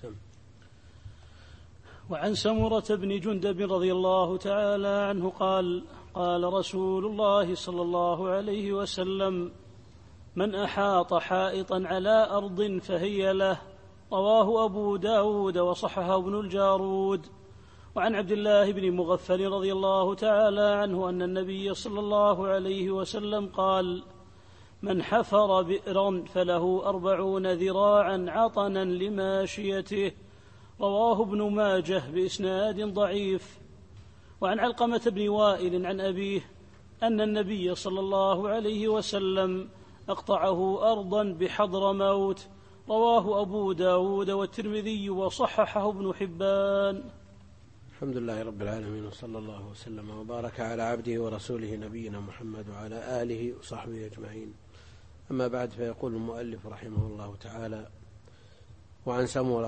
وعن سمرة بن جندب رضي الله تعالى عنه قال قال رسول الله صلى الله عليه وسلم: من أحاط حائطا على أرض فهي له. رواه أبو داود وصححه ابن الجارود. وعن عبد الله بن مغفل رضي الله تعالى عنه أن النبي صلى الله عليه وسلم قال: من حفر بئرا فله 40 ذراعا عطنا لماشيته. رواه ابن ماجه بإسناد ضعيف. وعن علقمة بن وائل عن أبيه أن النبي صلى الله عليه وسلم أقطعه أرضا بحضرموت. رواه أبو داود والترمذي وصححه ابن حبان. الحمد لله رب العالمين، وصلى الله وسلم وبارك على عبده ورسوله نبينا محمد وعلى آله وصحبه أجمعين. أما بعد، فيقول المؤلف رحمه الله تعالى: وعن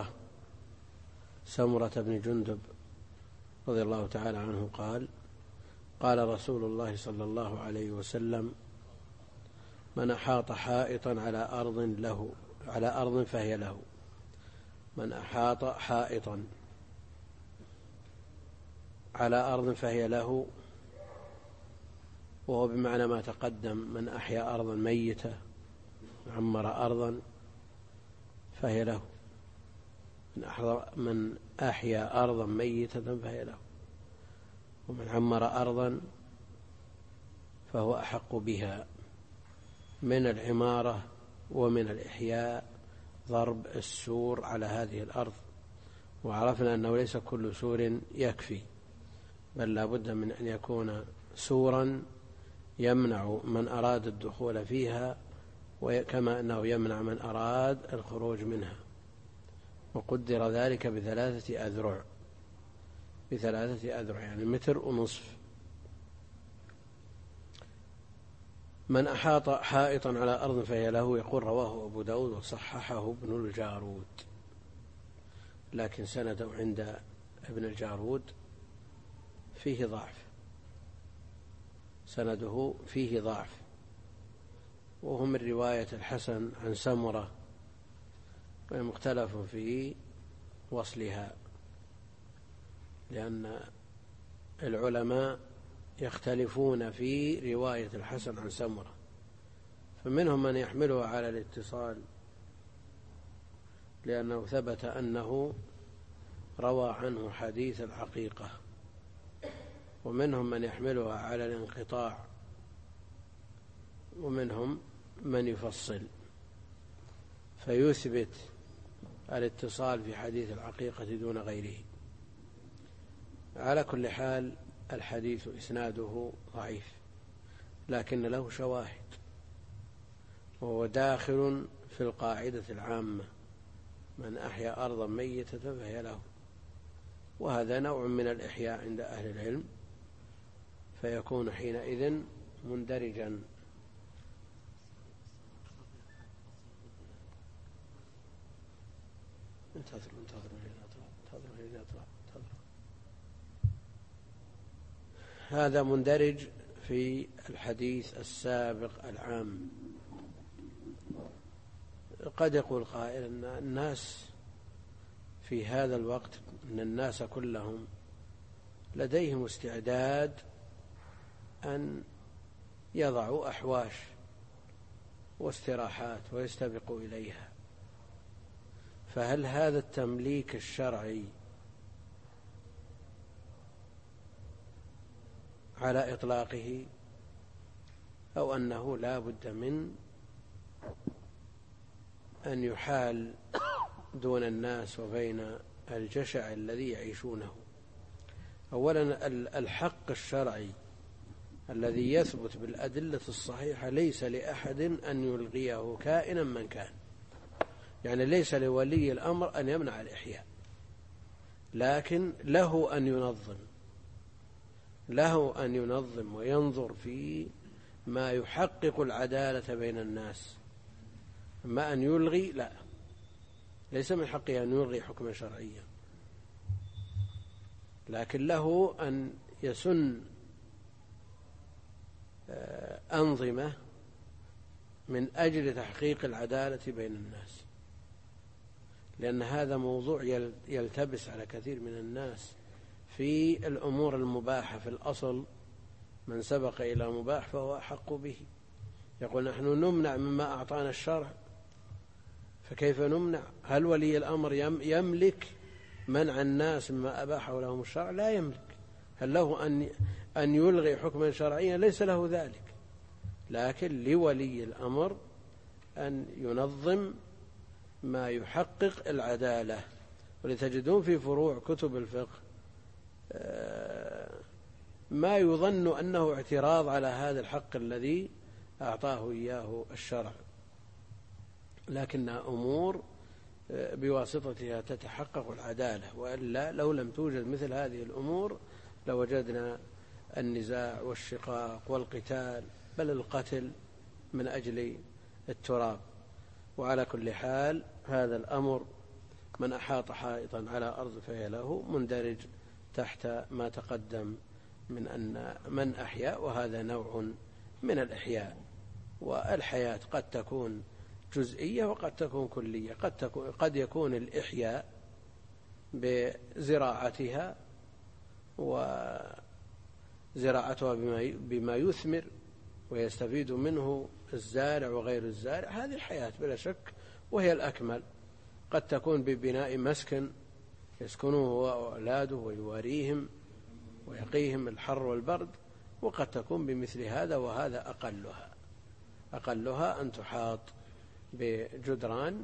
سمرة بن جندب رضي الله تعالى عنه قال: قال رسول الله صلى الله عليه وسلم: من أحاط حائطا على أرض فهي له. من أحاط حائطا على أرض فهي له، وهو بمعنى ما تقدم: من أحيا أرضا ميتة، عمر أرضا فهي له. من أحيا أرضا ميتة فهي له، ومن عمر أرضا فهو أحق بها من العمارة ومن الإحياء، ضرب السور على هذه الأرض. وعرفنا أنه ليس كل سور يكفي، بل لا بد من أن يكون سورا يمنع من أراد الدخول فيها، وكما أنه يمنع من أراد الخروج منها. وقدر ذلك ب3 أذرع، يعني 1.5 متر. من أحاط حائطا على أرض فهي له، يقول رواه أبو داود وصححه ابن الجارود، لكن سنده عند ابن الجارود فيه ضعف، وهو من رواية الحسن عن سمرة، ومختلف في وصلها، لأن العلماء يختلفون في رواية الحسن عن سمرة، فمنهم من يحملها على الاتصال لأنه ثبت أنه روى عنه حديث العقيقة، ومنهم من يحملها على الانقطاع، ومنهم من يفصل فيثبت الاتصال في حديث العقيقة دون غيره. على كل حال، الحديث إسناده ضعيف، لكن له شواهد، وهو داخل في القاعدة العامة: من أحيا أرضا ميتة فهي له. وهذا نوع من الإحياء عند أهل العلم، فيكون حينئذ مندرجا. هذا مندرج في الحديث السابق العام. قد يقول قائل أن الناس في هذا الوقت، أن الناس كلهم لديهم استعداد أن يضعوا أحواش واستراحات ويستبقوا إليها، فهل هذا التمليك الشرعي على إطلاقه، أو أنه لا بد من أن يحال دون الناس وبين الجشع الذي يعيشونه؟ أولا، الحق الشرعي الذي يثبت بالأدلة الصحيحة ليس لأحد أن يلغيه كائنا من كان، يعني ليس لولي الأمر أن يمنع الإحياء، لكن له أن ينظم وينظر في ما يحقق العدالة بين الناس. أما أن يلغي، لا، ليس من حقه أن يلغي حكما شرعيا، لكن له أن يسن أنظمة من أجل تحقيق العدالة بين الناس. لأن هذا موضوع يلتبس على كثير من الناس في الأمور المباحة. في الأصل من سبق إلى مباح فهو أحق به. يقول نحن نمنع مما أعطانا الشرع، فكيف نمنع؟ هل ولي الأمر يملك منع الناس مما أباحه لهم الشرع؟ لا يملك. هل له أن يلغي حكما شرعيا؟ ليس له ذلك. لكن لولي الأمر أن ينظم ما يحقق العدالة. ولتجدون في فروع كتب الفقه ما يظن أنه اعتراض على هذا الحق الذي أعطاه إياه الشرع، لكنها أمور بواسطتها تتحقق العدالة، وإلا لو لم توجد مثل هذه الأمور لوجدنا النزاع والشقاق والقتال، بل القتل من أجل التراب. وعلى كل حال هذا الأمر من أحاط حائطا على أرض فهي له مندرج تحت ما تقدم من أن من أحيا، وهذا نوع من الإحياء. والحياة قد تكون جزئية وقد تكون كلية. قد يكون الإحياء بزراعتها وزراعتها بما يثمر ويستفيد منه الزارع وغير الزارع، هذه الحياة بلا شك وهي الأكمل. قد تكون ببناء مسكن يسكنه هو وأولاده ويواريهم ويقيهم الحر والبرد، وقد تكون بمثل هذا، وهذا أقلها أن تحاط بجدران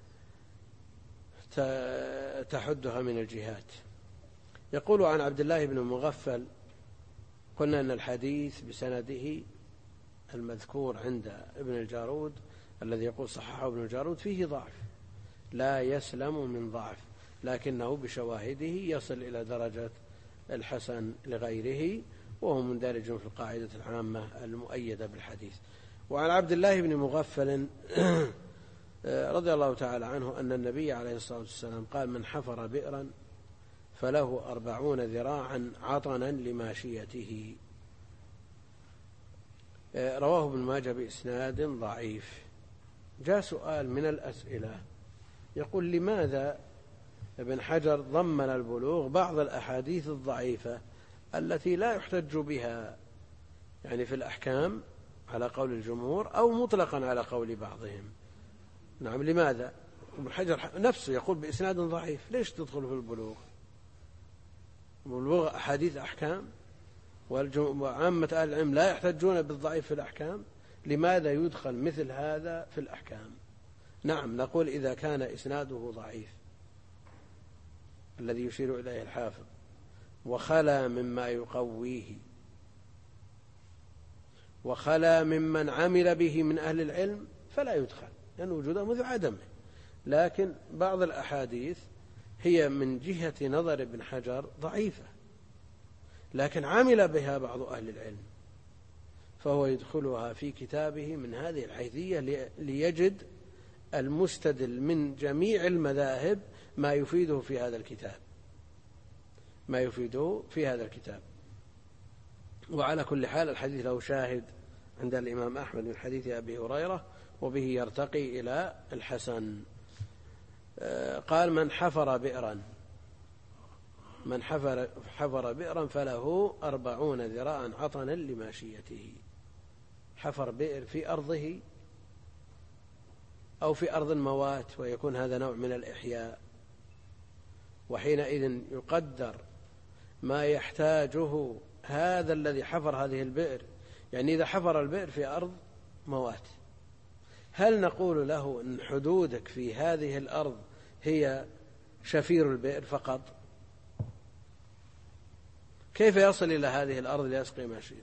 تحدها من الجهات. يقول عن عبد الله بن مغفل: قلنا أن الحديث بسنده المذكور عند ابن الجارود الذي يقول صححه ابن الجارود فيه ضعف، لا يسلم من ضعف، لكنه بشواهده يصل إلى درجة الحسن لغيره، وهو مندرج في القاعدة العامة المؤيدة بالحديث. وعن عبد الله بن مغفل رضي الله تعالى عنه أن النبي عليه الصلاة والسلام قال: من حفر بئرا فله 40 ذراعا عطنا لماشيته. رواه ابن ماجه بإسناد ضعيف. جاء سؤال من الأسئلة يقول: لماذا ابن حجر ضمن البلوغ بعض الأحاديث الضعيفة التي لا يحتج بها، يعني في الأحكام على قول الجمهور أو مطلقا على قول بعضهم؟ نعم، لماذا؟ ابن حجر نفسه يقول بإسناد ضعيف، ليش تدخل في البلوغ؟ البلوغ أحاديث أحكام، وعامة أهل العلم لا يحتجون بالضعيف في الأحكام، لماذا يدخل مثل هذا في الأحكام؟ نعم، نقول إذا كان إسناده ضعيف الذي يشير إليه الحافظ وخلا مما يقويه وخلا ممن عمل به من أهل العلم فلا يدخل، لأن وجوده مثل عدمه. لكن بعض الأحاديث هي من جهة نظر ابن حجر ضعيفة، لكن عمل بها بعض أهل العلم، فهو يدخلها في كتابه من هذه الحيثية ليجد المستدل من جميع المذاهب ما يفيده في هذا الكتاب. وعلى كل حال الحديث له شاهد عند الإمام أحمد من حديث أبي هريرة، وبه يرتقي إلى الحسن. قال: من حفر بئرا فله 40 ذراعا عطنا لماشيته. حفر بئر في أرضه أو في أرض موات، ويكون هذا نوع من الإحياء، وحينئذ يقدر ما يحتاجه هذا الذي حفر هذه البئر. يعني إذا حفر البئر في أرض موات، هل نقول له أن حدودك في هذه الأرض هي شفير البئر فقط؟ كيف يصل إلى هذه الأرض ليسقي ماشيته؟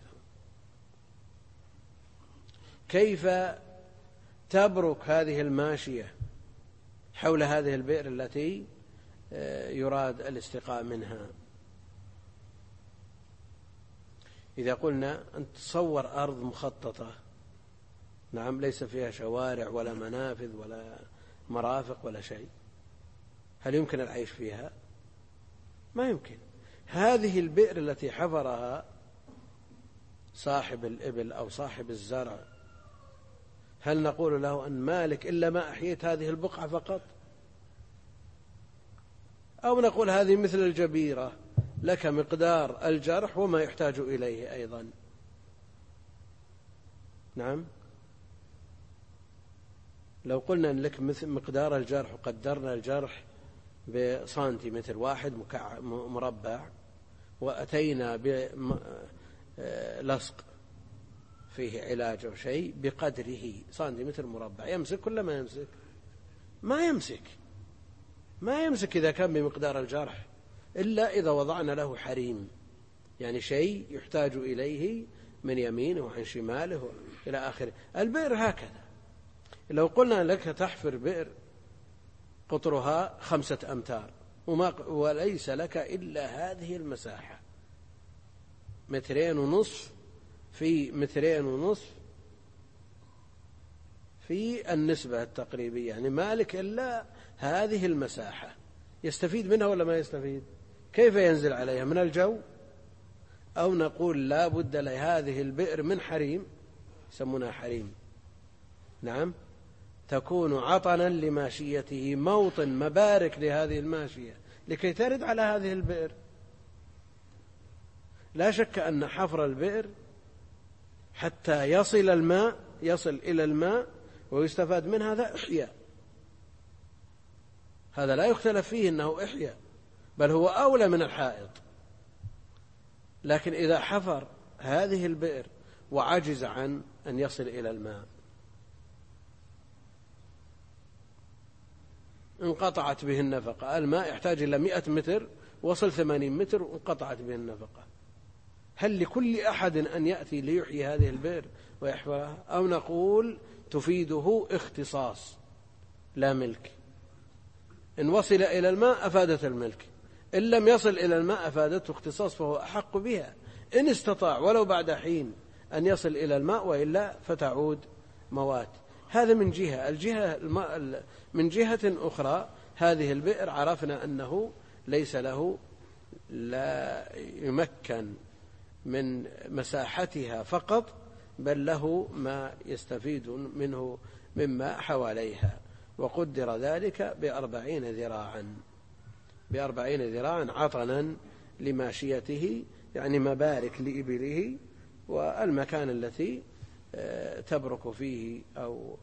كيف تبرك هذه الماشية حول هذه البئر التي يراد الاستقاء منها؟ إذا قلنا أن تصور أرض مخططة، نعم، ليس فيها شوارع ولا منافذ ولا مرافق ولا شيء، هل يمكن العيش فيها؟ ما يمكن. هذه البئر التي حفرها صاحب الإبل أو صاحب الزرع، هل نقول له أن مالك إلا ما أحييت هذه البقعة فقط؟ أو نقول هذه مثل الجبيرة، لك مقدار الجرح وما يحتاج إليه أيضا. نعم، لو قلنا أن لك مثل مقدار الجرح وقدرنا الجرح بسنتيمتر واحد مربع، وأتينا بلصق فيه علاج أو شيء بقدره سنتيمتر مربع، يمسك ولا ما يمسك؟ ما يمسك إذا كان بمقدار الجرح، إلا إذا وضعنا له حريم، يعني شيء يحتاج إليه من يمينه وعن شماله إلى آخره. البئر هكذا، لو قلنا لك تحفر بئر قطرها 5 أمتار وليس لك إلا هذه المساحة 2.5 في 2.5 في النسبة التقريبية، يعني مالك إلا هذه المساحة، يستفيد منها ولا ما يستفيد؟ كيف ينزل عليها؟ من الجو؟ أو نقول لا بد لهذه البئر من حريم، يسمونها حريم، نعم، تكون عطنا لماشيته، موطن مبارك لهذه الماشية لكي ترد على هذه البئر. لا شك أن حفر البئر حتى يصل إلى الماء ويستفاد من هذا إحياء، هذا لا يختلف فيه أنه إحياء، بل هو أولى من الحائط. لكن إذا حفر هذه البئر وعجز عن أن يصل إلى الماء، انقطعت به النفقة، الماء يحتاج إلى 100 متر، وصل 80 متر وانقطعت به النفقة، هل لكل أحد أن يأتي ليحيي هذه البئر ويحفرها؟ أو نقول تفيده اختصاص لا ملك، إن وصل إلى الماء أفادت الملك، إن لم يصل إلى الماء أفادته اختصاص، فهو أحق بها إن استطاع ولو بعد حين أن يصل إلى الماء، وإلا فتعود موات. هذا من جهة. من جهة أخرى هذه البئر عرفنا أنه ليس له، لا يمكن من مساحتها فقط، بل له ما يستفيد منه مما حواليها، وقدر ذلك ب40 ذراعا عطنا لماشيته، يعني مبارك لإبله والمكان التي تبرك فيه أو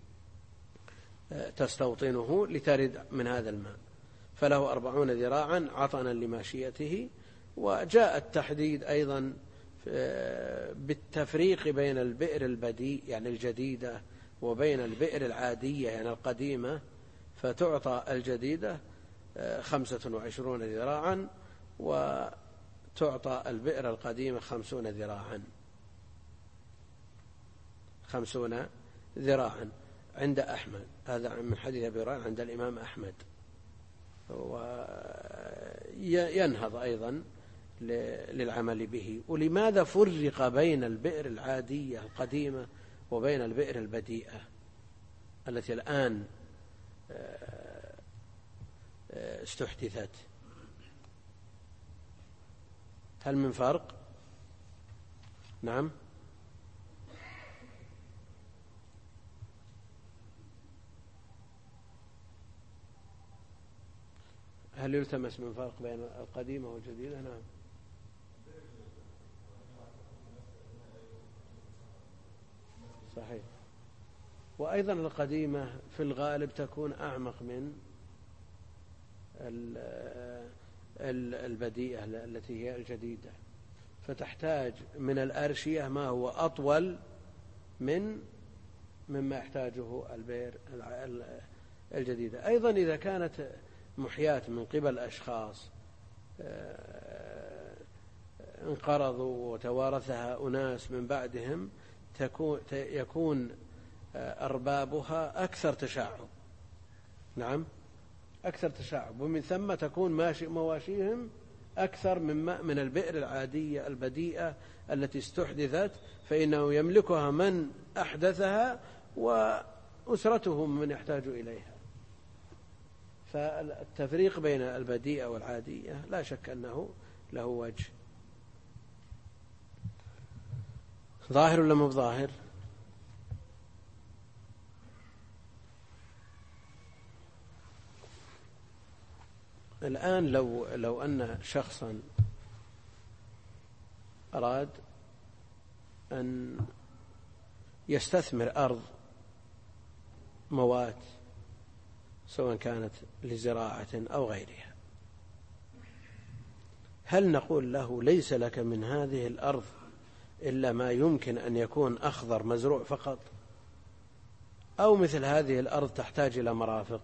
تستوطنه لترد من هذا الماء، فله 40 ذراعا عطنا لماشيته. وجاء التحديد أيضا بالتفريق بين البئر البديء يعني الجديدة وبين البئر العادية يعني القديمة، فتعطى الجديدة 25 ذراعا، وتعطى البئر القديمة 50 ذراعا. 50 ذراعا عند أحمد، هذا من حديث أبي هريرة عند الإمام أحمد، وينهض أيضا للعمل به. ولماذا فرق بين البئر العادية القديمة وبين البئر البديئة التي الآن استحدثت؟ هل من فرق؟ نعم، هل يلتمس من فرق بين القديمة والجديدة؟ نعم، صحيح. وأيضا القديمة في الغالب تكون أعمق من البديئة التي هي الجديدة، فتحتاج من الأرشية ما هو أطول مما يحتاجه البئر الجديدة. أيضا إذا كانت محياة من قبل أشخاص انقرضوا وتوارثها أناس من بعدهم، يكون أربابها أكثر تشعب، نعم، أكثر تشعب، ومن ثم تكون مواشيهم أكثر من البئر العادية البديئة التي استحدثت، فإنه يملكها من أحدثها وأسرتهم من يحتاج إليها. فالتفريق بين البديئة والعادية لا شك أنه له وجه. ظاهر ولا مو ظاهر؟ الآن لو أن شخصا أراد أن يستثمر أرض موات سواء كانت لزراعة أو غيرها، هل نقول له ليس لك من هذه الأرض إلا ما يمكن أن يكون أخضر مزروع فقط، أو مثل هذه الأرض تحتاج إلى مرافق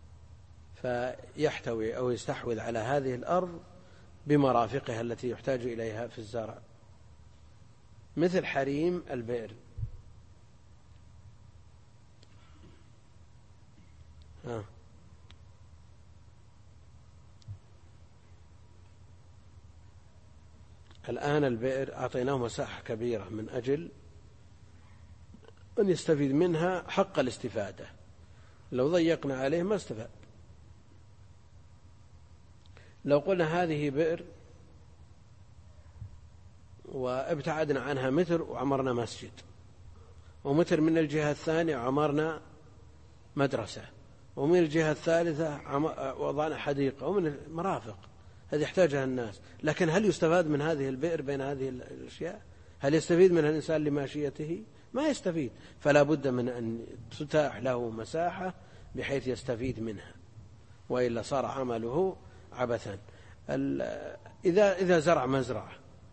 فيحتوي أو يستحوذ على هذه الأرض بمرافقها التي يحتاج إليها في الزرع، مثل حريم البئر. الآن البئر أعطيناه مساحة كبيرة من أجل أن يستفيد منها حق الاستفادة، لو ضيقنا عليه ما استفاد. لو قلنا هذه بئر وابتعدنا عنها متر وعمرنا مسجد، ومتر من الجهة الثانية عمرنا مدرسة، ومن الجهة الثالثة وضعنا حديقة، ومن المرافق هذه يحتاجها الناس، لكن هل يستفاد من هذه البئر بين هذه الأشياء؟ هل يستفيد منها الإنسان لماشيته؟ ما يستفيد، فلا بد من أن تتاح له مساحة بحيث يستفيد منها، وإلا صار عمله عبثا. إذا زرع مزرعة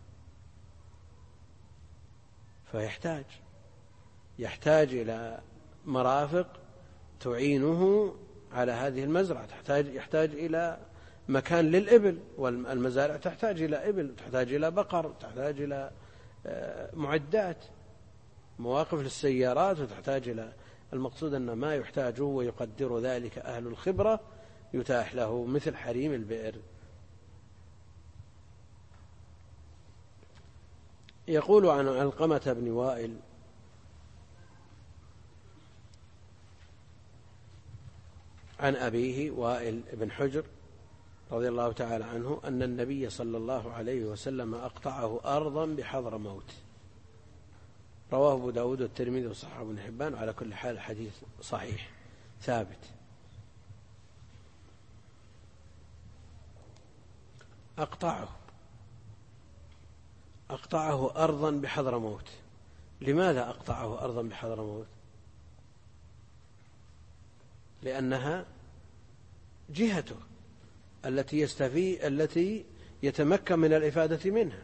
يحتاج إلى مرافق تعينه على هذه المزرعة، يحتاج إلى مكان للإبل، والمزارع تحتاج إلى إبل، تحتاج إلى بقر، تحتاج إلى معدات، مواقف للسيارات، وتحتاج إلى المقصود أن ما يحتاجه ويقدر ذلك أهل الخبرة يتاح له مثل حريم البئر. يقول عن علقمة بن وائل عن أبيه وائل بن حجر رضي الله تعالى عنه أن النبي صلى الله عليه وسلم أقطعه أرضا بحضرموت، رواه أبو داود والترمذي وصححه ابن حبان. على كل حال الحديث صحيح ثابت. أقطعه أرضا بحضرموت. لماذا أقطعه أرضا بحضرموت؟ لأنها جهته التي يتمكن من الإفادة منها،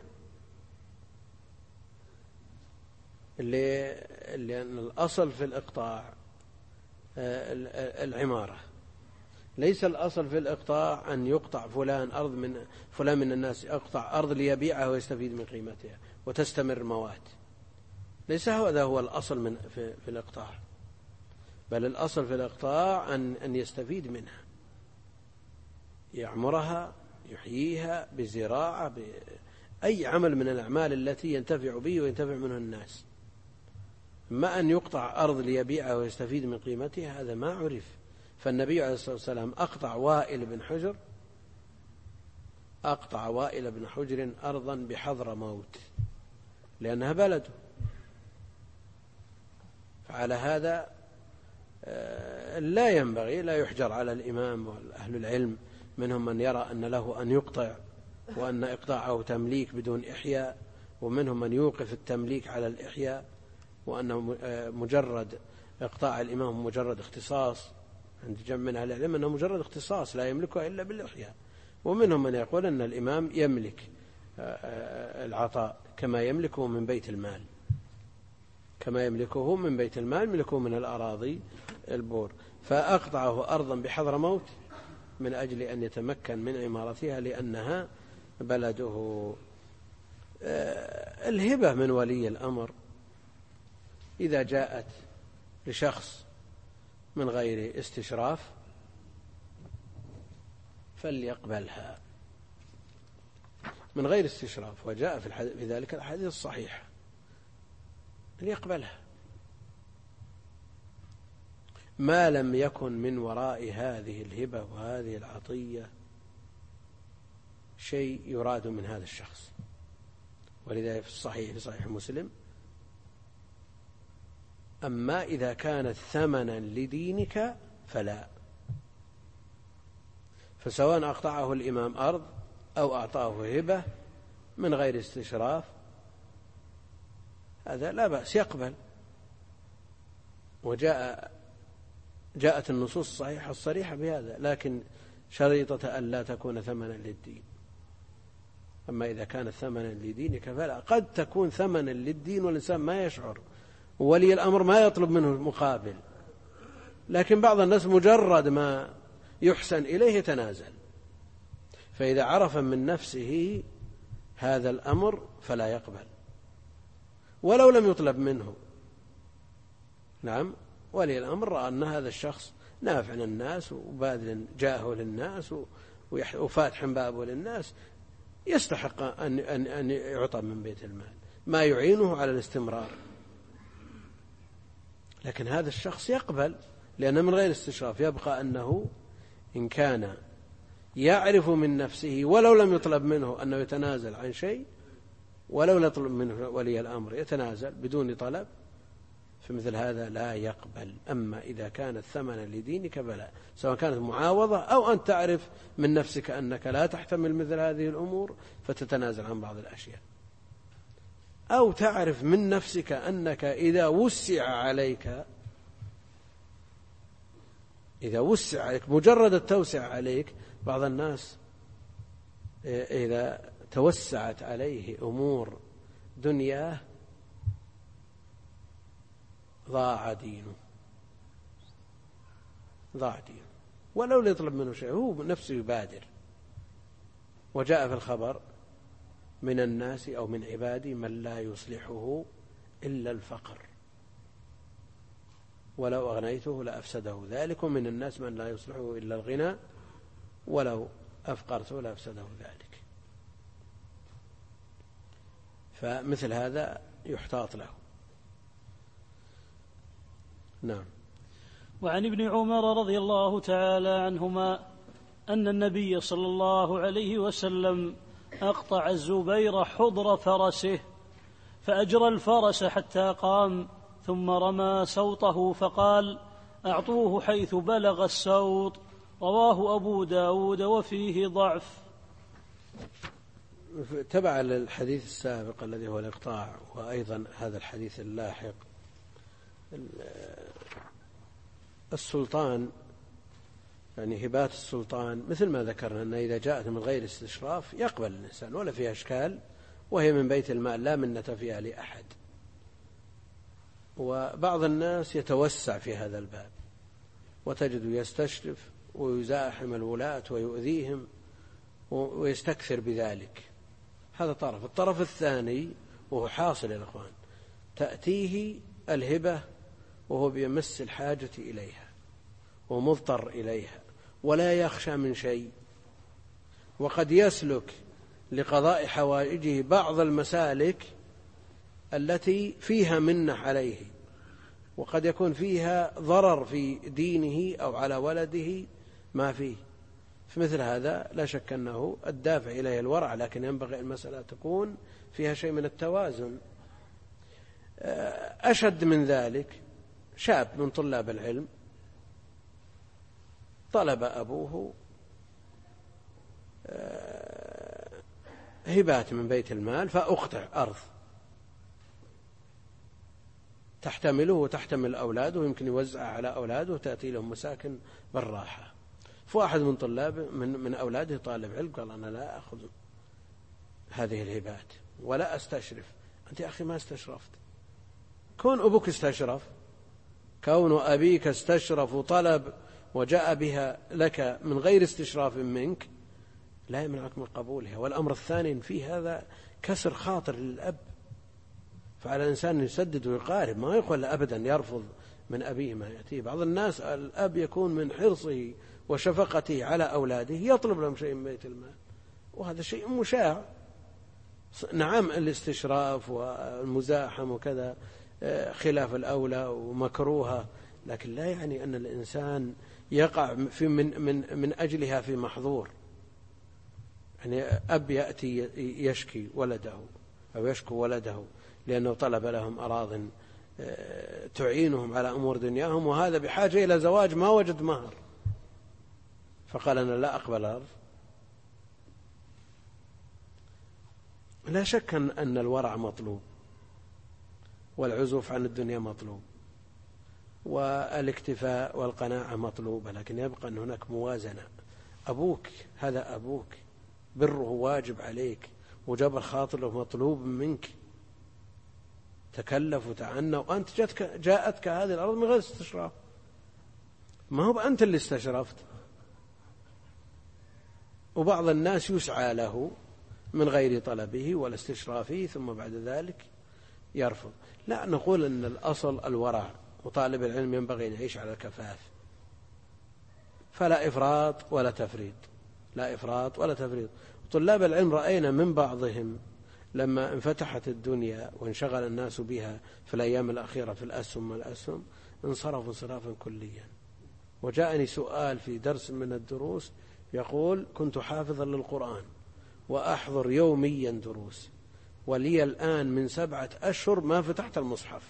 لأن الأصل في الإقطاع العمارة، ليس الأصل في الإقطاع أن يقطع فلان من الناس يقطع أرض ليبيعها ويستفيد من قيمتها وتستمر موات، ليس هذا هو الأصل في الإقطاع، بل الأصل في الإقطاع أن يستفيد منها، يعمرها، يحييها بزراعة، بأي عمل من الأعمال التي ينتفع به وينتفع منه الناس. ما أن يقطع أرض ليبيعها ويستفيد من قيمتها، هذا ما عرف. فالنبي عليه الصلاة والسلام أقطع وائل بن حجر أرضا بحضرموت لأنها بلده. فعلى هذا لا ينبغي، لا يحجر على الإمام وأهل العلم، منهم من يرى أن له أن يقطع وأن إقطاعه تمليك بدون إحياء، ومنهم من يوقف التمليك على الإحياء، وأنه مجرد إقطاع الإمام مجرد اختصاص عند جمع من أهل العلم، أنه مجرد اختصاص لا يملكه إلا بالإحياء. ومنهم من يقول أن الإمام يملك العطاء كما يملكه من بيت المال، يملكه من الأراضي البور. فأقطعه أرضا بحضرموت من أجل أن يتمكن من عمارتها لأنها بلده. الهبة من ولي الأمر إذا جاءت لشخص من غير استشراف فليقبلها من غير استشراف، وجاء في ذلك الحديث الصحيح، ليقبلها ما لم يكن من وراء هذه الهبة وهذه العطية شيء يراد من هذا الشخص. ولذلك في صحيح مسلم: أما إذا كانت ثمنا لدينك فلا. فسواء أقطعه الإمام أرض أو أعطاه هبة من غير استشراف هذا لا بأس يقبل. جاءت النصوص الصحيحة الصريحة بهذا، لكن شريطة أن لا تكون ثمنا للدين. أما إذا كانت ثمنا لدينك فلا. قد تكون ثمنا للدين والإنسان ما يشعر، وولي الأمر ما يطلب منه مقابل، لكن بعض الناس مجرد ما يحسن إليه يتنازل. فإذا عرف من نفسه هذا الأمر فلا يقبل ولو لم يطلب منه. نعم، ولي الأمر رأى أن هذا الشخص نافع للناس وباذل جاهه للناس وفاتح بابه للناس، يستحق أن يعطى من بيت المال ما يعينه على الاستمرار. لكن هذا الشخص يقبل، لأن من غير استشراف يبقى أنه إن كان يعرف من نفسه ولو لم يطلب منه أنه يتنازل عن شيء، ولو لم يطلب منه ولي الأمر يتنازل بدون طلب، فمثل هذا لا يقبل. أما إذا كانت ثمنا لدينك فلا، سواء كانت معاوضة أو أن تعرف من نفسك أنك لا تحتمل مثل هذه الأمور فتتنازل عن بعض الأشياء، أو تعرف من نفسك أنك إذا وسع عليك مجرد التوسع عليك، بعض الناس إذا توسعت عليه أمور دنياه ضاع دينه ولو لا يطلب منه شيء، هو نفسه يبادر. وجاء في الخبر من الناس أو من عبادي من لا يصلحه إلا الفقر ولو أغنيته لأفسده ذلك، ومن الناس من لا يصلحه إلا الغنى ولو أفقرته لأفسده ذلك. فمثل هذا يحتاط له. نعم. وعن ابن عمر رضي الله تعالى عنهما أن النبي صلى الله عليه وسلم أقطع الزبير حضر فرسه فأجرى الفرس حتى قام، ثم رمى سوطه فقال: أعطوه حيث بلغ السوط. رواه أبو داود وفيه ضعف. تبع الحديث السابق الذي هو الإقطاع، وأيضا هذا الحديث اللاحق، السلطان يعني هبات السلطان مثل ما ذكرنا أن إذا جاءت من غير استشراف يقبل الإنسان ولا فيها إشكال، وهي من بيت المال لا منة فيها لأحد. وبعض الناس يتوسع في هذا الباب وتجد يستشرف ويزاحم الولاة ويؤذيهم ويستكثر بذلك. هذا طرف. الطرف الثاني وهو حاصل يا الأخوان، تأتيه الهبة وهو بيمس الحاجة إليها ومضطر إليها ولا يخشى من شيء، وقد يسلك لقضاء حوائجه بعض المسالك التي فيها منة عليه، وقد يكون فيها ضرر في دينه أو على ولده ما فيه. فمثل هذا لا شك أنه الدافع إليه الورع، لكن ينبغي المسألة تكون فيها شيء من التوازن. أشد من ذلك شاب من طلاب العلم طلب أبوه هبات من بيت المال فأقطع أرض تحتمله وتحتمل أولاده ويمكن يوزع على أولاده وتأتي لهم مساكن بالراحة. فواحد من طلاب من أولاده طالب علم قال: أنا لا أخذ هذه الهبات ولا أستشرف. أنت يا أخي ما استشرفت، كون أبوك استشرف، كون أبيك استشرف وطلب وجاء بها لك من غير استشراف منك لا يمنعك من قبولها. والأمر الثاني في هذا كسر خاطر للأب، فعلى الإنسان يسدد ويقارب، ما يقول أبدا يرفض من أبيه ما يأتيه. بعض الناس الأب يكون من حرصه وشفقته على أولاده يطلب لهم شيء من بيت المال، وهذا شيء مشاع. نعم الاستشراف والمزاحم وكذا خلاف الأولى ومكروهة، لكن لا يعني أن الإنسان يقع في من أجلها في محظور. يعني أب يأتي يشكي ولده أو يشكو ولده لأنه طلب لهم أراض تعينهم على أمور دنياهم، وهذا بحاجة إلى زواج ما وجد مهر، فقال أنا لا أقبل الأرض. لا شك أن الورع مطلوب، والعزوف عن الدنيا مطلوب، والاكتفاء والقناعة مطلوبة، لكن يبقى أن هناك موازنة. أبوك هذا أبوك، بره واجب عليك، وجبر خاطره مطلوب منك. تكلف وتعنى، وأنت جاءتك هذه الأرض من غير استشراف، ما هو أنت اللي استشرفت. وبعض الناس يسعى له من غير طلبه ولا استشرافه، ثم بعد ذلك يرفض. لا، نقول أن الأصل الورع، وطالب العلم ينبغي أن يعيش على الكفاف، فلا إفراط ولا تفريط، لا إفراط ولا تفريط. طلاب العلم رأينا من بعضهم لما انفتحت الدنيا وانشغل الناس بها في الأيام الأخيرة في الأسهم والأسهم، انصرفوا انصرافا كليا. وجاءني سؤال في درس من الدروس يقول: كنت حافظا للقرآن وأحضر يوميا دروس، ولي الآن من 7 أشهر ما فتحت المصحف.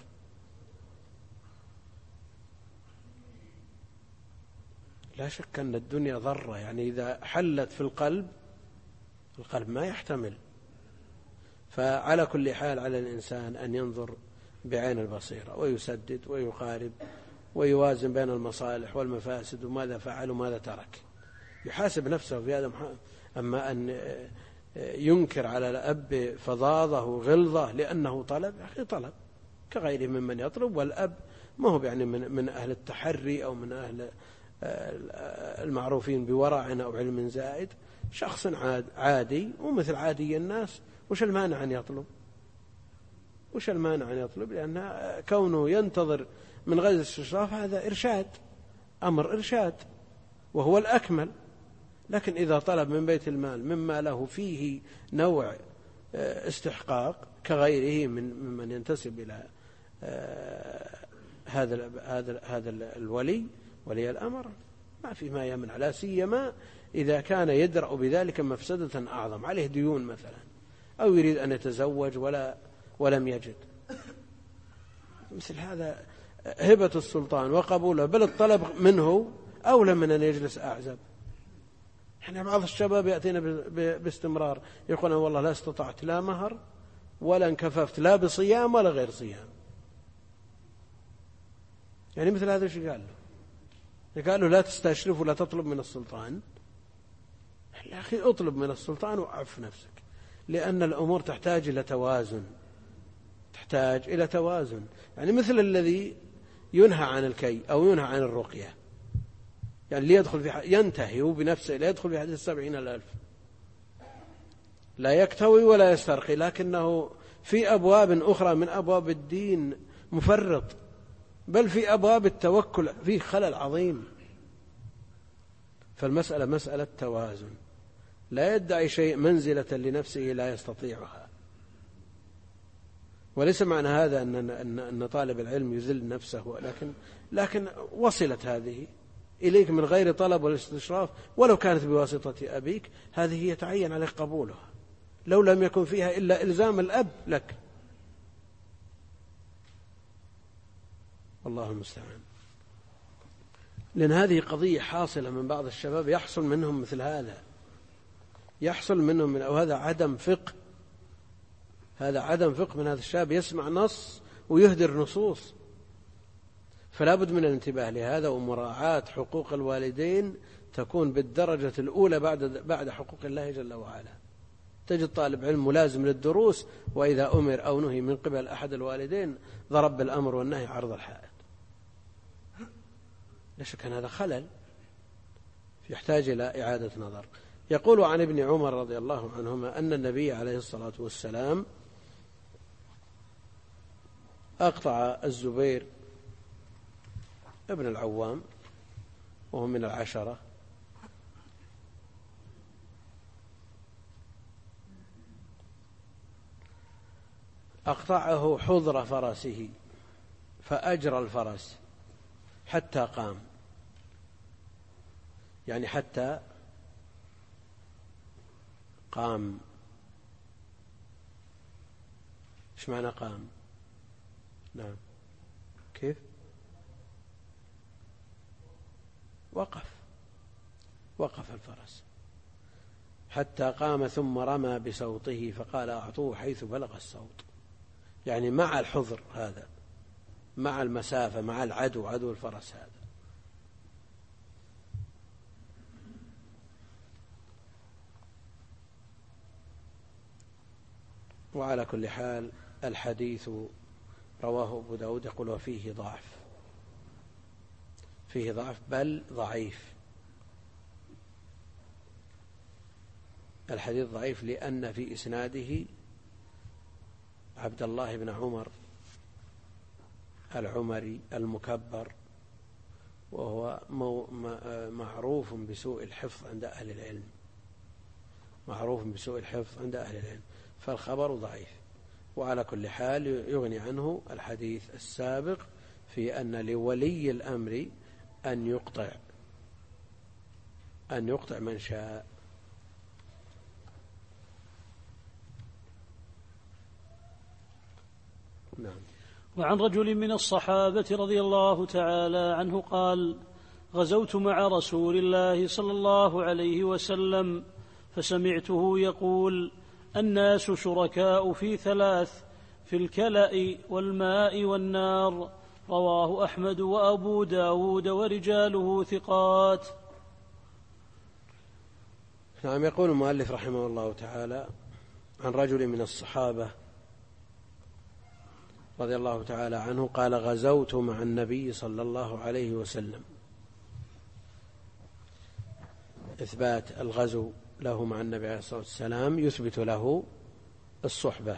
لا شك أن الدنيا ضرة، يعني إذا حلت في القلب ما يحتمل. فعلى كل حال على الإنسان أن ينظر بعين البصيرة ويسدد ويقارب ويوازن بين المصالح والمفاسد، وماذا فعل وماذا ترك، يحاسب نفسه في هذا. أما أن ينكر على الأب فظاظة وغلظة لأنه طلب، أخي طلب كغيره ممن يطلب، والأب ما هو يعني من أهل التحري أو من أهل المعروفين بورع أو علم زائد، شخص عادي ومثل عادي الناس. وش المانع أن يطلب؟ وش المانع أن يطلب؟ لأن كونه ينتظر من غير استشراف هذا إرشاد، أمر إرشاد، وهو الأكمل. لكن إذا طلب من بيت المال مما له فيه نوع استحقاق كغيره ممن ينتسب إلى هذا الولي الأمر، ما في ما يمنع، لا سيما إذا كان يدرأ بذلك مفسدة أعظم، عليه ديون مثلا، أو يريد أن يتزوج ولم يجد. مثل هذا هبة السلطان وقبوله، بل الطلب منه أولى من أن يجلس أعزب. يعني بعض الشباب يأتينا باستمرار يقول: والله لا استطعت لا مهر ولا انكففت لا بصيام ولا غير صيام. يعني مثل هذا ايش قال له؟ قال له: لا تستشرف ولا تطلب من السلطان. يا أخي اطلب من السلطان وعف نفسك، لأن الأمور تحتاج إلى توازن، تحتاج إلى توازن. يعني مثل الذي ينهى عن الكي أو ينهى عن الرقية، يعني ليدخل في ينتهي بنفسه، لا يدخل في حديث 70,000، لا يكتوي ولا يسترقي، لكنه في أبواب أخرى من أبواب الدين مفرط، بل في أبواب التوكل فيه خلل عظيم. فالمسألة مسألة توازن، لا يدعي شيء منزلة لنفسه لا يستطيعها. وليس معنى هذا أن طالب العلم يذل نفسه، لكن وصلت هذه إليك من غير طلب والاستشراف، ولو كانت بواسطة أبيك، هذه يتعين عليك قبولها لو لم يكن فيها إلا إلزام الأب لك. والله المستعان. لأن هذه قضية حاصلة من بعض الشباب، يحصل منهم مثل هذا، يحصل منهم أو هذا عدم فقه، هذا عدم فقه من هذا الشاب، يسمع نص ويهدر نصوص. فلا بد من الانتباه لهذا، ومراعاة حقوق الوالدين تكون بالدرجة الأولى بعد حقوق الله جل وعلا. تجد طالب علم ملازم للدروس، وإذا أمر أو نهي من قبل أحد الوالدين ضرب بالأمر والنهي عرض الحائط. لا شك أن هذا خلل يحتاج إلى إعادة نظر. يقول عن ابن عمر رضي الله عنهما أن النبي عليه الصلاة والسلام أقطع الزبير ابن العوام وهو من 10، أقطعه حضر فرسه فأجرى الفرس حتى قام، يعني حتى قام. إيش معنى قام؟ نعم، كيف؟ وقف. وقف الفرس حتى قام ثم رمى بسوطه فقال أعطوه حيث بلغ الصوت، يعني مع الحذر هذا، مع المسافة، مع العدو، عدو الفرس هذا. وعلى كل حال الحديث رواه أبو داود يقول وفيه ضعف، فيه ضعف بل ضعيف. الحديث ضعيف لأن في إسناده عبد الله بن عمر العمري المكبر، وهو معروف بسوء الحفظ عند أهل العلم، معروف بسوء الحفظ عند أهل العلم، فالخبر ضعيف. وعلى كل حال يغني عنه الحديث السابق في أن لولي الأمر أن يقطع من شاء. نعم. وعن رجل من الصحابة رضي الله تعالى عنه قال: غزوت مع رسول الله صلى الله عليه وسلم فسمعته يقول: الناس شركاء في ثلاث، في الكلأ والماء والنار. رواه أحمد وأبو داود ورجاله ثقات. نعم. يقول المؤلف رحمه الله تعالى عن رجل من الصحابة رضي الله تعالى عنه قال: غزوت مع النبي صلى الله عليه وسلم. إثبات الغزو له مع النبي عليه الصلاة والسلام يثبت له الصحبة،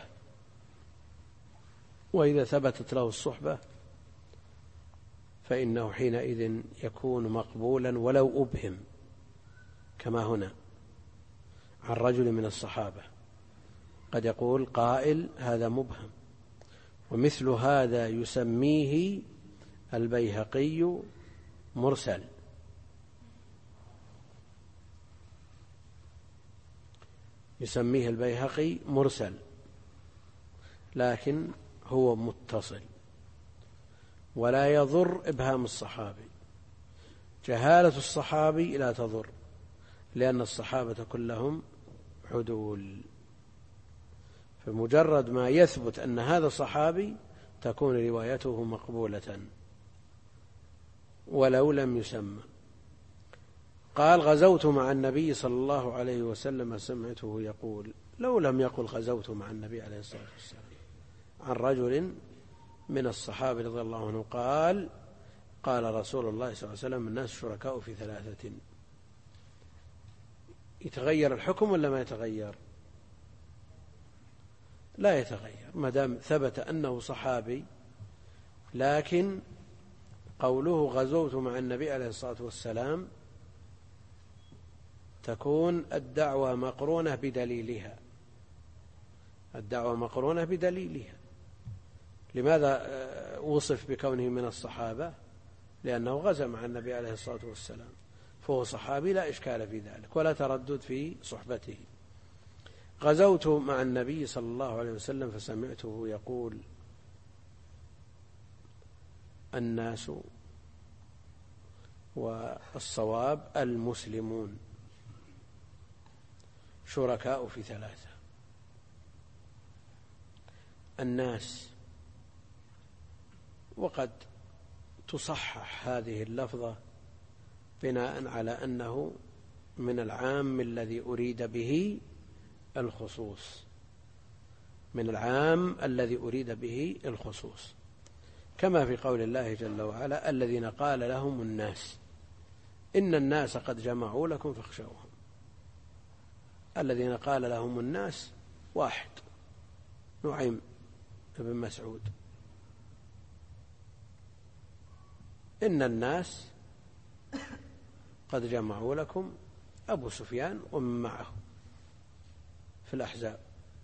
وإذا ثبتت له الصحبة فإنه حينئذ يكون مقبولا ولو أبهم، كما هنا عن رجل من الصحابة. قد يقول قائل هذا مبهم، ومثل هذا يسميه البيهقي مرسل، يسميه البيهقي مرسل، لكن هو متصل، ولا يضر إبهام الصحابي. جهالة الصحابي لا تضر، لأن الصحابة كلهم عدول، فمجرد ما يثبت أن هذا صحابي تكون روايته مقبولة ولو لم يسمى. قال: غزوت مع النبي صلى الله عليه وسلم، سمعته يقول. لو لم يقل غزوت مع النبي عليه الصلاة والسلام، عن رجل من الصحابة رضي الله عنه قال: قال رسول الله صلى الله عليه وسلم: الناس شركاء في ثلاثة. يتغير الحكم ولا ما يتغير؟ لا يتغير ما دام ثبت أنه صحابي، لكن قوله غزوت مع النبي عليه الصلاة والسلام تكون الدعوة مقرونة بدليلها، الدعوة مقرونة بدليلها. لماذا وصف بكونه من الصحابة؟ لأنه غزا مع النبي عليه الصلاة والسلام، فهو صحابي لا إشكال في ذلك ولا تردد في صحبته. غزوت مع النبي صلى الله عليه وسلم فسمعته يقول: الناس، والصواب المسلمون، شركاء في ثلاثة. الناس، وقد تصحح هذه اللفظة بناء على أنه من العام الذي أريد به الخصوص، من العام الذي أريد به الخصوص، كما في قول الله جل وعلا: الذين قال لهم الناس إن الناس قد جمعوا لكم فاخشوهم. الذين قال لهم الناس واحد، نعيم بن مسعود. إن الناس قد جمعوا لكم أبو سفيان ومن معه في الأحزاب.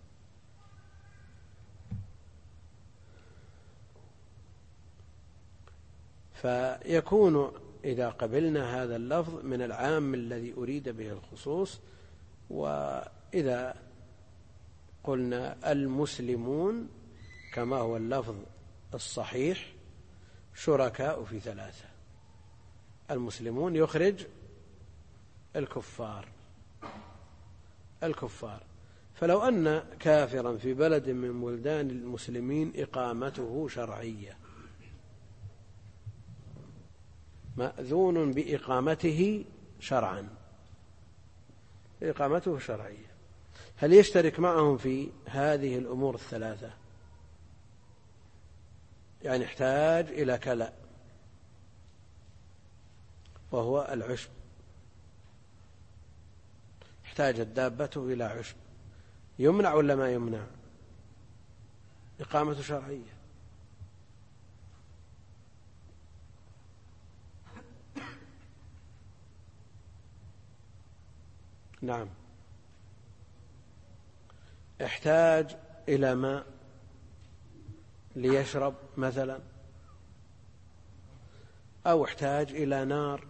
فيكون إذا قبلنا هذا اللفظ من العام الذي أريد به الخصوص. وإذا قلنا المسلمون كما هو اللفظ الصحيح شركاء في ثلاثة، المسلمون يخرج الكفار. فلو أن كافرا في بلد من بلدان المسلمين إقامته شرعية، مأذون بإقامته شرعا، إقامته شرعية، هل يشترك معهم في هذه الأمور الثلاثة؟ يعني يحتاج إلى كلأ وهو العشب، احتاجت دابته إلى عشب، يمنع ولا ما يمنع؟ إقامة شرعية. نعم. احتاج إلى ماء ليشرب مثلا، أو احتاج إلى نار،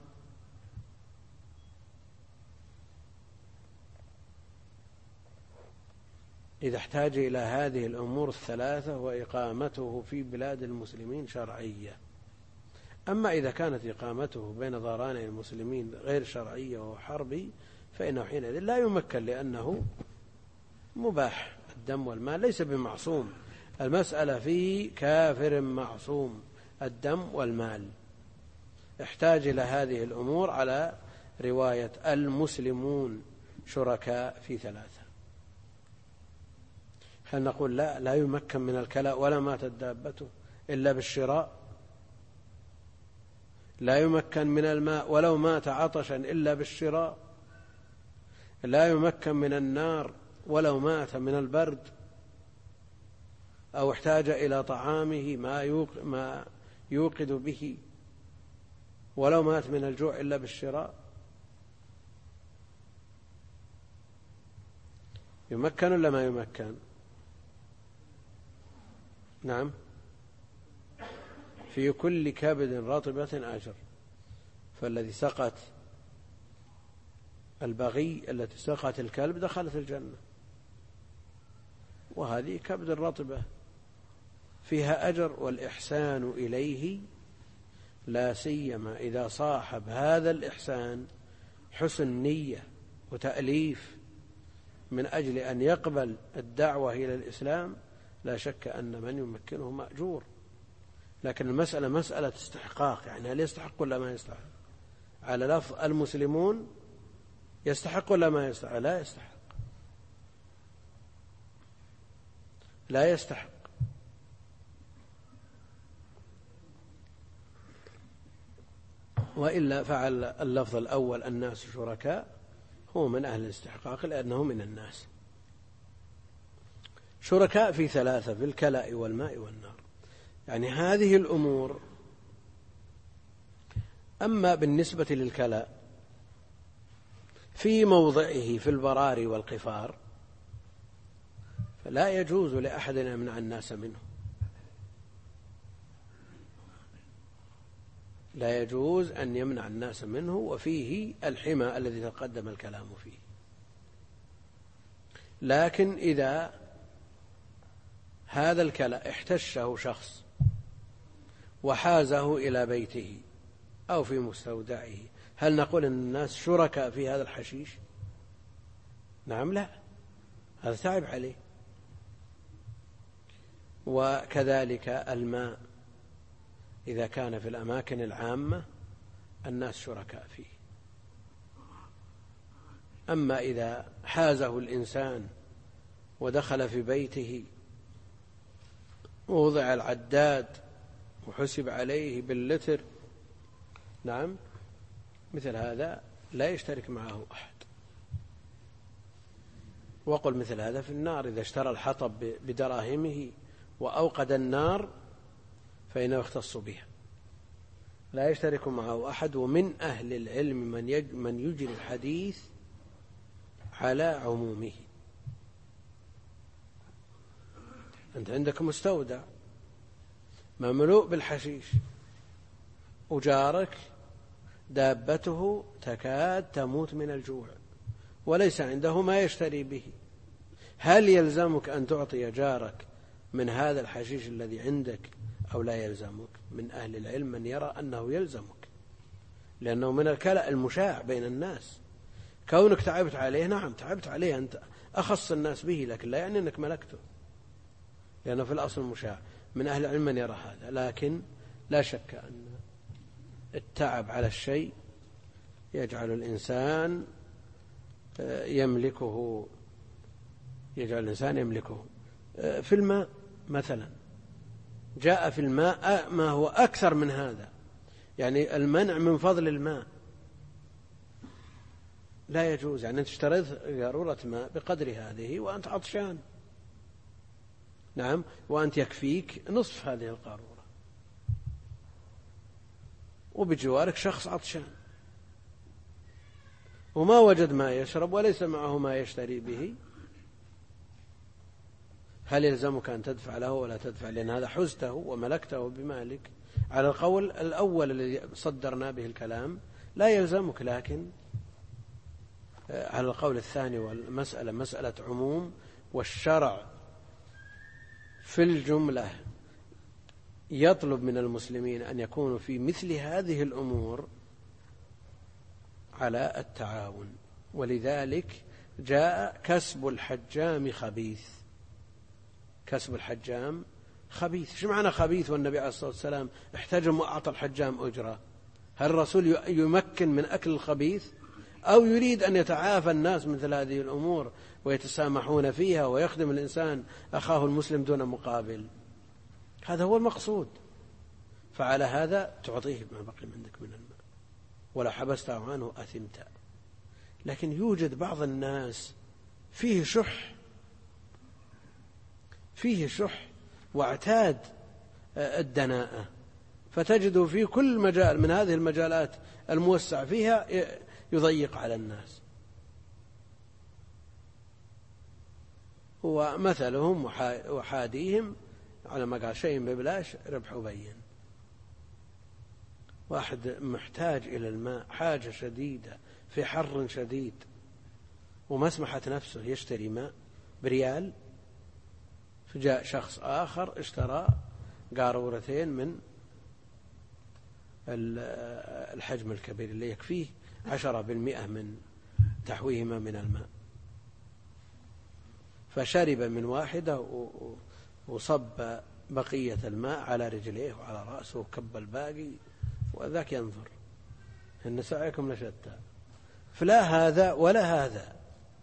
إذا احتاج إلى هذه الأمور الثلاثة وإقامته في بلاد المسلمين شرعية. أما إذا كانت إقامته بين ظهراني المسلمين غير شرعية وهو حربي فإنه حينئذ لا يمكن، لأنه مباح الدم والمال، ليس بمعصوم. المسألة في كافر معصوم الدم والمال، احتاج إلى هذه الأمور على رواية المسلمون شركاء في ثلاثة. هل نقول لا يمكن من الكلأ ولا ماتت دابته إلا بالشراء؟ لا يمكن من الماء ولو مات عطشا إلا بالشراء؟ لا يمكن من النار ولو مات من البرد؟ أو احتاج إلى طعامه ما يوقد به ولو مات من الجوع إلا بالشراء؟ يمكن ولا ما يمكن؟ نعم. في كل كبد رطبة أجر، فالذي سقت البغي التي سقت الكلب دخلت الجنة، وهذه كبد رطبة فيها أجر والإحسان إليه، لا سيما إذا صاحب هذا الإحسان حسن نية وتأليف من أجل أن يقبل الدعوة إلى الإسلام، لا شك أن من يمكنه مأجور. لكن المسألة مسألة استحقاق، يعني هل يستحق ولا ما يستحق؟ على لفظ المسلمون يستحق ولا ما يستحق؟ لا يستحق، لا يستحق. وإلا فعل اللفظ الأول الناس شركاء هو من أهل الاستحقاق، لأنه من الناس شركاء في ثلاثة، في الكلاء والماء والنار. يعني هذه الأمور. أما بالنسبة للكلاء في موضعه في البراري والقفار فلا يجوز لأحد أن يمنع الناس منه، لا يجوز أن يمنع الناس منه، وفيه الحمى الذي تقدم الكلام فيه. لكن إذا هذا الكلاء احتشه شخص وحازه إلى بيته أو في مستودعه، هل نقول أن الناس شركاء في هذا الحشيش؟ نعم، لا، هذا تعب عليه. وكذلك الماء إذا كان في الأماكن العامة الناس شركاء فيه. أما إذا حازه الإنسان ودخل في بيته ووضع العداد وحسب عليه باللتر، نعم، مثل هذا لا يشترك معه أحد. وقل مثل هذا في النار، إذا اشترى الحطب بدراهمه وأوقد النار فإنه يختص بها، لا يشترك معه أحد. ومن أهل العلم من يجري الحديث على عمومه. أنت عندك مستودع مملوء بالحشيش وجارك دابته تكاد تموت من الجوع وليس عنده ما يشتري به، هل يلزمك أن تعطي جارك من هذا الحشيش الذي عندك أو لا يلزمك؟ من أهل العلم من يرى أنه يلزمك، لأنه من الكلاء المشاع بين الناس، كونك تعبت عليه، نعم تعبت عليه، أنت أخص الناس به، لكن لا يعني أنك ملكته، لأنه في الأصل مشاع. من أهل العلم من يرى هذا، لكن لا شك أن التعب على الشيء يجعل الإنسان يملكه. في الماء مثلا، جاء في الماء ما هو أكثر من هذا، يعني المنع من فضل الماء لا يجوز. يعني أنت اشتريت قارورة ماء بقدر هذه وأنت عطشان، نعم، وأنت يكفيك نصف هذه القارورة، وبجوارك شخص عطشان وما وجد ما يشرب وليس معه ما يشتري به، هل يلزمك أن تدفع له ولا تدفع؟ لأن هذا حزته وملكته بمالك. على القول الأول الذي صدرنا به الكلام لا يلزمك، لكن على القول الثاني والمسألة مسألة عموم، والشرع في الجملة يطلب من المسلمين أن يكونوا في مثل هذه الأمور على التعاون. ولذلك جاء كسب الحجام خبيث. كسب الحجام خبيث. شو معنى خبيث والنبي عليه الصلاة والسلام احتجم وأعطى الحجام أجرة؟ هل الرسول يمكن من أكل الخبيث، أو يريد أن يتعافى الناس مثل هذه الأمور ويتسامحون فيها ويخدم الإنسان أخاه المسلم دون مقابل؟ هذا هو المقصود. فعلى هذا تعطيه ما بقي عندك من الماء، ولا حبسته عنه أثمت. لكن يوجد بعض الناس فيه شح واعتاد الدناءة، فتجد في كل مجال من هذه المجالات الموسع فيها يضيق على الناس. ومثلهم وحاديهم على ما قال شيء ببلاش ربح بين. واحد محتاج إلى الماء حاجة شديدة في حر شديد، وما سمحت نفسه يشتري ماء بريال، فجاء شخص آخر اشترى قارورتين من الحجم الكبير اللي يكفيه 10% من تحويهما من الماء، فشرب من واحدة وصب بقية الماء على رجليه وعلى رأسه وكب الباقي، وذاك ينظر إن سعيكم لشتى. فلا هذا ولا هذا،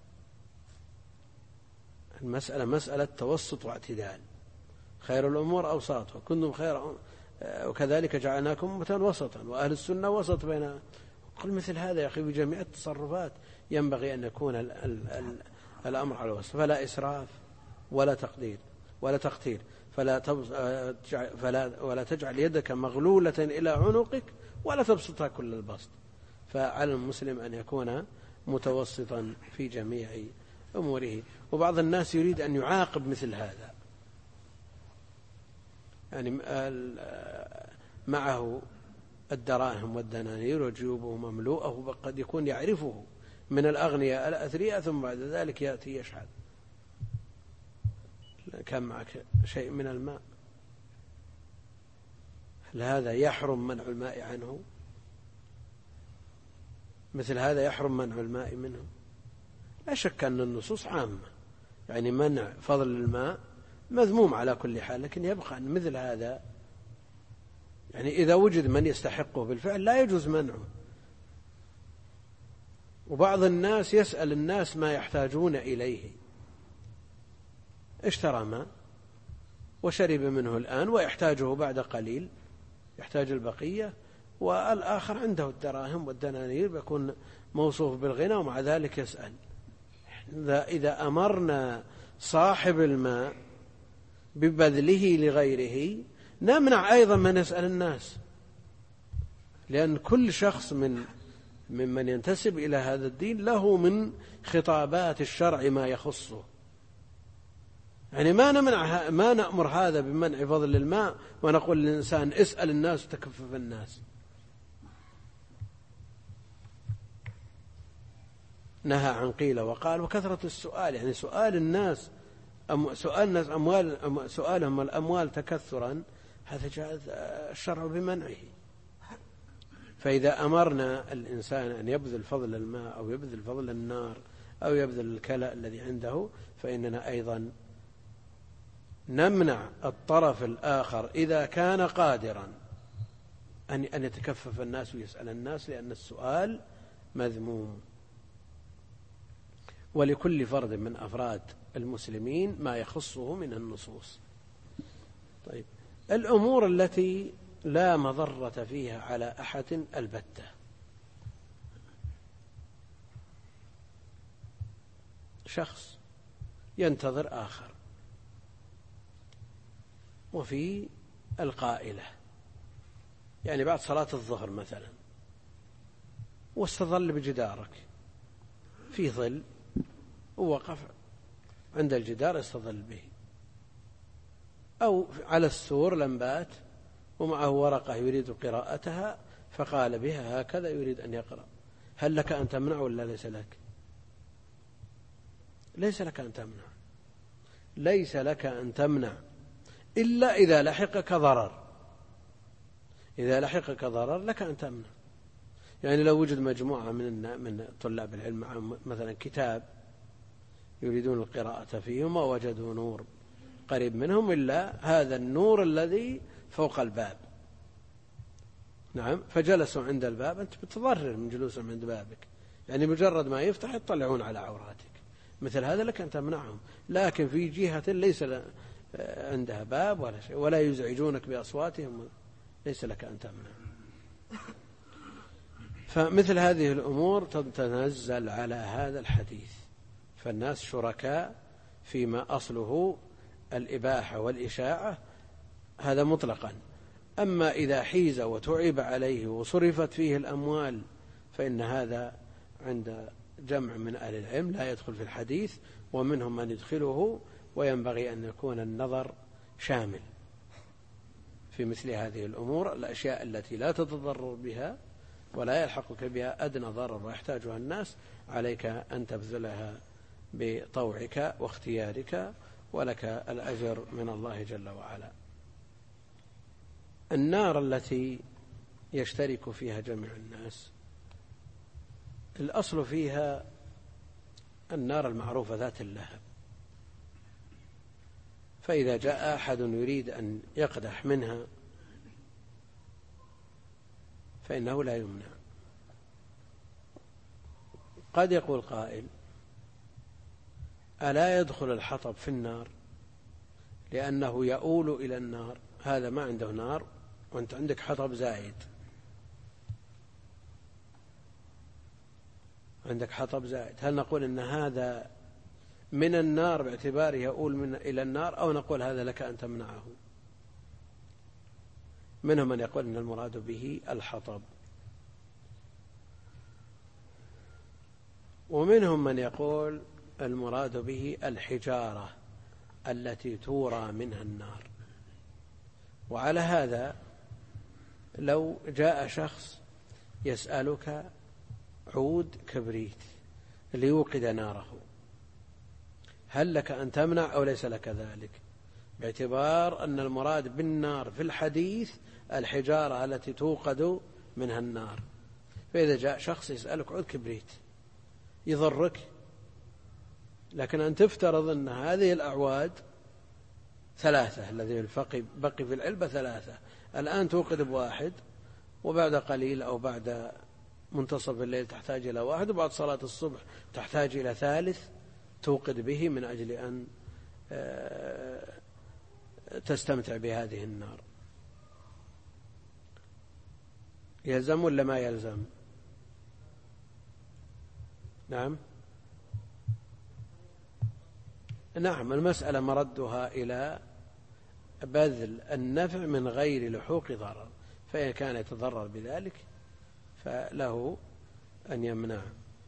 المسألة مسألة توسط واعتدال. خير الأمور أوساطها، كنتم خير، وكذلك جعلناكم أمة وسطا، وأهل السنة وسط بين. قل مثل هذا يا أخي بجميع التصرفات ينبغي أن يكون الأمر على الوسط، فلا إسراف ولا تقتير، ولا تجعل يدك مغلولة إلى عنقك ولا تبسطها كل البسط. فعلى المسلم أن يكون متوسطا في جميع أموره. وبعض الناس يريد أن يعاقب مثل هذا، يعني معه الدراهم والدنانير وجيوبه مملوءة، وقد يكون يعرفه من الأغنياء الأثرياء، ثم بعد ذلك يأتي يشحذ. كان معك شيء من الماء، هل هذا يحرم منع الماء عنه؟ مثل هذا يحرم منع الماء منه؟ لا شك أن النصوص عامة، يعني منع فضل الماء مذموم على كل حال، لكن يبقى أن مثل هذا يعني إذا وجد من يستحقه بالفعل لا يجوز منعه. وبعض الناس يسأل الناس ما يحتاجون إليه، اشترى ماء وشرب منه الآن ويحتاجه بعد قليل، يحتاج البقية، والآخر عنده الدراهم والدنانير بيكون موصوف بالغنى، ومع ذلك يسأل. إذا أمرنا صاحب الماء ببذله لغيره نمنع أيضا من يسأل الناس، لأن كل شخص ممن ينتسب إلى هذا الدين له من خطابات الشرع ما يخصه. يعني ما نأمر هذا بمنع فضل الماء ونقول للإنسان اسأل الناس وتكفف الناس. نهى عن قيل وقال وكثرة السؤال، يعني سؤال الناس سؤالهم الأموال تكثرا، هذا جاء الشرع بمنعه. فإذا أمرنا الإنسان أن يبذل فضل الماء أو يبذل فضل النار أو يبذل الكلأ الذي عنده، فإننا أيضا نمنع الطرف الآخر إذا كان قادرا أن يتكفف الناس ويسأل الناس، لأن السؤال مذموم. ولكل فرد من أفراد المسلمين ما يخصه من النصوص. طيب، الأمور التي لا مضرة فيها على أحد البتة: شخص ينتظر آخر، وفي القائلة يعني بعد صلاة الظهر مثلا، واستظل بجدارك في ظل، ووقف عند الجدار يستظل به، أو على السور لمبات ومعه ورقة يريد قراءتها فقال بها هكذا يريد أن يقرأ، هل لك أن تمنع ولا ليس لك؟ ليس لك أن تمنع، ليس لك أن تمنع إلا إذا لحقك ضرر. إذا لحقك ضرر لك أن تمنع. يعني لو وجد مجموعة من طلاب العلم معهم مثلا كتاب يريدون القراءة فيه وما وجدوا نور قريب منهم إلا هذا النور الذي فوق الباب، نعم، فجلسوا عند الباب، أنت بتضرر من جلوسهم عند بابك، يعني مجرد ما يفتح يطلعون على عوراتك، مثل هذا لك أن تمنعهم. لكن في جهة ليس عندها باب ولا شيء ولا يزعجونك بأصواتهم، ليس لك أن تمنع. فمثل هذه الأمور تتنزل على هذا الحديث، فالناس شركاء فيما أصله الإباحة والإشاعة، هذا مطلقا. أما إذا حيز وتعب عليه وصرفت فيه الأموال فإن هذا عند جمع من أهل العلم لا يدخل في الحديث، ومنهم من يدخله، وينبغي أن يكون النظر شامل في مثل هذه الأمور، الأشياء التي لا تتضرر بها ولا يلحقك بها أدنى ضرر ويحتاجها الناس، عليك أن تبذلها بطوعك واختيارك، ولك الأجر من الله جل وعلا. النار التي يشترك فيها جميع الناس الأصل فيها النار المعروفة ذات اللهب، فإذا جاء أحد يريد أن يقدح منها فإنه لا يمنع. قد يقول قائل: ألا يدخل الحطب في النار لأنه يؤول إلى النار؟ هذا ما عنده نار وأنت عندك حطب زائد، عندك حطب زائد، هل نقول إن هذا من النار باعتباره يؤول إلى النار، أو نقول هذا لك أن تمنعه؟ منهم من يقول إن المراد به الحطب، ومنهم من يقول المراد به الحجارة التي تورى منها النار. وعلى هذا لو جاء شخص يسألك عود كبريت ليوقد ناره، هل لك أن تمنع أو ليس لك ذلك؟ باعتبار أن المراد بالنار في الحديث الحجارة التي توقد منها النار. فإذا جاء شخص يسألك عود كبريت يضرك، لكن أن تفترض أن هذه الأعواد ثلاثة، الذي بقي في العلبة ثلاثة، الآن توقد بواحد، وبعد قليل أو بعد منتصف الليل تحتاج إلى واحد، وبعد صلاة الصبح تحتاج إلى ثالث توقد به من أجل أن تستمتع بهذه النار. يلزم ولا ما يلزم؟ نعم، المسألة مردها إلى بذل النفع من غير لحوق ضرر، فإن كان يتضرر بذلك فله أن يمنع.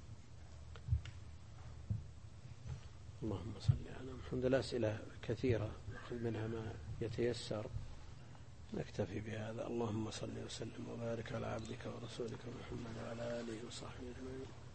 اللهم صل على محمد. الأسئلة كثيرة نأخذ منها ما يتيسر، نكتفي بهذا. اللهم صل وسلم وبارك على عبدك ورسولك محمد وعلى آله وصحبه أجمعين.